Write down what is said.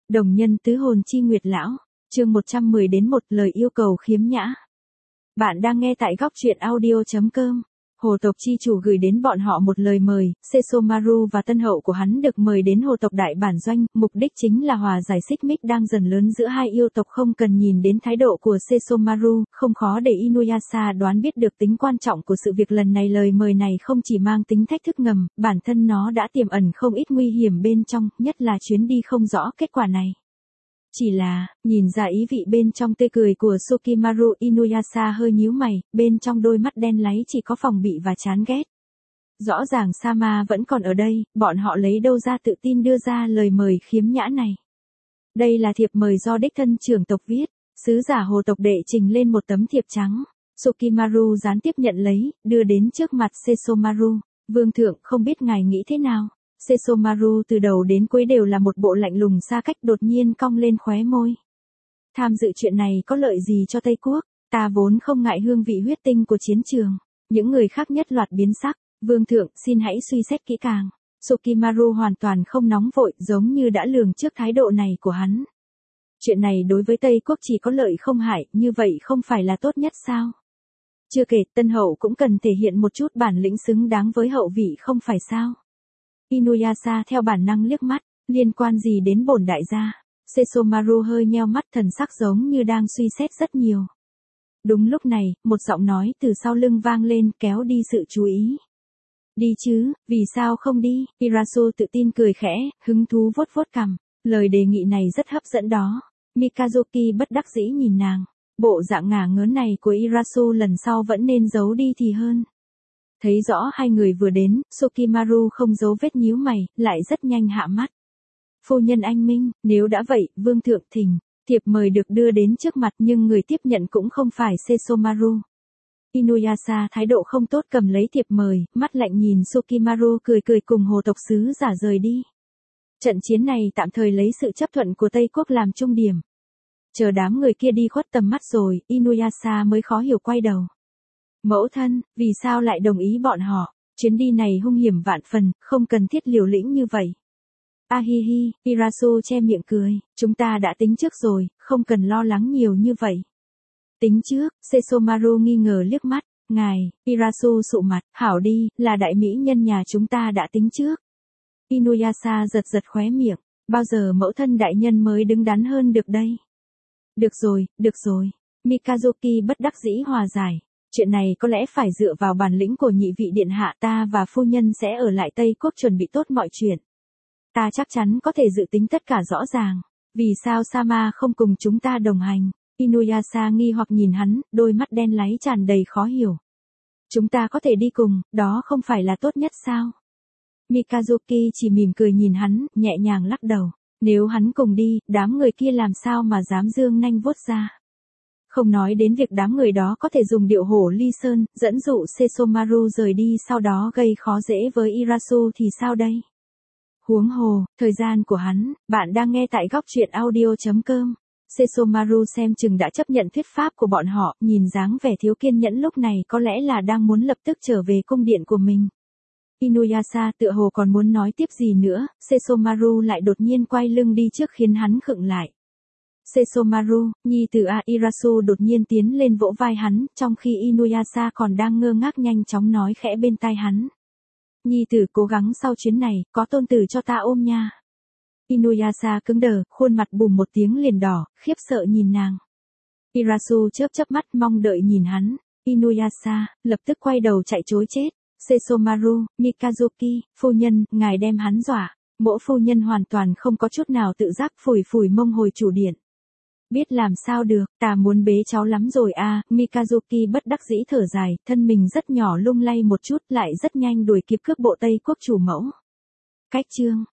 Đồng nhân tứ hồn chi nguyệt lão, chương 110 đến một lời yêu cầu khiếm nhã. Bạn đang nghe tại góc truyện audio.com. Hồ tộc chi chủ gửi đến bọn họ một lời mời, Sesomaru và tân hậu của hắn được mời đến hồ tộc đại bản doanh, mục đích chính là hòa giải xích mích đang dần lớn giữa hai yêu tộc. Không cần nhìn đến thái độ của Sesomaru, không khó để Inuyasha đoán biết được tính quan trọng của sự việc lần này. Lời mời này không chỉ mang tính thách thức ngầm, bản thân nó đã tiềm ẩn không ít nguy hiểm bên trong, nhất là chuyến đi không rõ kết quả này. Chỉ là, nhìn ra ý vị bên trong tươi cười của Sukimaru, Inuyasha hơi nhíu mày, bên trong đôi mắt đen láy chỉ có phòng bị và chán ghét. Rõ ràng Sama vẫn còn ở đây, bọn họ lấy đâu ra tự tin đưa ra lời mời khiếm nhã này. Đây là thiệp mời do đích thân trưởng tộc viết, sứ giả hồ tộc đệ trình lên một tấm thiệp trắng. Sukimaru gián tiếp nhận lấy, đưa đến trước mặt Sesomaru. Vương thượng, không biết ngài nghĩ thế nào? Sesomaru từ đầu đến cuối đều là một bộ lạnh lùng xa cách, đột nhiên cong lên khóe môi. Tham dự chuyện này có lợi gì cho Tây Quốc? Ta vốn không ngại hương vị huyết tinh của chiến trường. Những người khác nhất loạt biến sắc. Vương thượng, xin hãy suy xét kỹ càng. Sukimaru hoàn toàn không nóng vội, giống như đã lường trước thái độ này của hắn. Chuyện này đối với Tây Quốc chỉ có lợi không hại, như vậy không phải là tốt nhất sao? Chưa kể, tân hậu cũng cần thể hiện một chút bản lĩnh xứng đáng với hậu vị không phải sao? Inuyasha theo bản năng liếc mắt, liên quan gì đến bổn đại gia? Sesomaru hơi nheo mắt, thần sắc giống như đang suy xét rất nhiều. Đúng lúc này, một giọng nói từ sau lưng vang lên, kéo đi sự chú ý. Đi chứ, vì sao không đi? Irasu tự tin cười khẽ, hứng thú vuốt vuốt cằm. Lời đề nghị này rất hấp dẫn đó. Mikazuki bất đắc dĩ nhìn nàng. Bộ dạng ngả ngớn này của Irasu lần sau vẫn nên giấu đi thì hơn. Thấy rõ hai người vừa đến, Sukimaru không giấu vết nhíu mày, lại rất nhanh hạ mắt. Phu nhân anh minh, nếu đã vậy, vương thượng thỉnh. Thiệp mời được đưa đến trước mặt nhưng người tiếp nhận cũng không phải Sesomaru. Inuyasha thái độ không tốt cầm lấy thiệp mời, mắt lạnh nhìn Sukimaru cười cười cùng hồ tộc sứ giả rời đi. Trận chiến này tạm thời lấy sự chấp thuận của Tây Quốc làm trung điểm. Chờ đám người kia đi khuất tầm mắt rồi, Inuyasha mới khó hiểu quay đầu. Mẫu thân, vì sao lại đồng ý bọn họ? Chuyến đi này hung hiểm vạn phần, không cần thiết liều lĩnh như vậy. Ahihi, Irasu che miệng cười, chúng ta đã tính trước rồi, không cần lo lắng nhiều như vậy. Tính trước, Sesomaru nghi ngờ liếc mắt, ngài, Irasu sụ mặt, hảo đi, là đại mỹ nhân nhà chúng ta đã tính trước. Inuyasha giật giật khóe miệng, bao giờ mẫu thân đại nhân mới đứng đắn hơn được đây? Được rồi, Mikazuki bất đắc dĩ hòa giải. Chuyện này có lẽ phải dựa vào bản lĩnh của nhị vị điện hạ, ta và phu nhân sẽ ở lại Tây Quốc chuẩn bị tốt mọi chuyện. Ta chắc chắn có thể dự tính tất cả rõ ràng. Vì sao Sama không cùng chúng ta đồng hành? Inuyasha nghi hoặc nhìn hắn, đôi mắt đen láy tràn đầy khó hiểu. Chúng ta có thể đi cùng, đó không phải là tốt nhất sao? Mikazuki chỉ mỉm cười nhìn hắn, nhẹ nhàng lắc đầu. Nếu hắn cùng đi, đám người kia làm sao mà dám dương nanh vuốt ra? Không nói đến việc đám người đó có thể dùng điệu hổ ly sơn, dẫn dụ Sesomaru rời đi sau đó gây khó dễ với Irasu thì sao đây? Huống hồ, thời gian của hắn, bạn đang nghe tại góc truyện audio.com. Sesomaru xem chừng đã chấp nhận thuyết pháp của bọn họ, nhìn dáng vẻ thiếu kiên nhẫn lúc này có lẽ là đang muốn lập tức trở về cung điện của mình. Inuyasha tựa hồ còn muốn nói tiếp gì nữa, Sesomaru lại đột nhiên quay lưng đi trước khiến hắn khựng lại. Sesomaru, nhi tử Irasu đột nhiên tiến lên vỗ vai hắn, trong khi Inuyasha còn đang ngơ ngác nhanh chóng nói khẽ bên tai hắn. Nhi tử cố gắng sau chuyến này, có tôn tử cho ta ôm nha. Inuyasha cứng đờ, khuôn mặt bùm một tiếng liền đỏ, khiếp sợ nhìn nàng. Irasu chớp mắt mong đợi nhìn hắn. Inuyasha, lập tức quay đầu chạy trối chết. Sesomaru, Mikazuki, phu nhân, ngài đem hắn dọa. Mỗ phu nhân hoàn toàn không có chút nào tự giác, phủi mông hồi chủ điện. Biết làm sao được, ta muốn bế cháu lắm rồi Mikazuki bất đắc dĩ thở dài, thân mình rất nhỏ lung lay một chút lại rất nhanh đuổi kịp cước bộ Tây Quốc chủ mẫu. Cách chương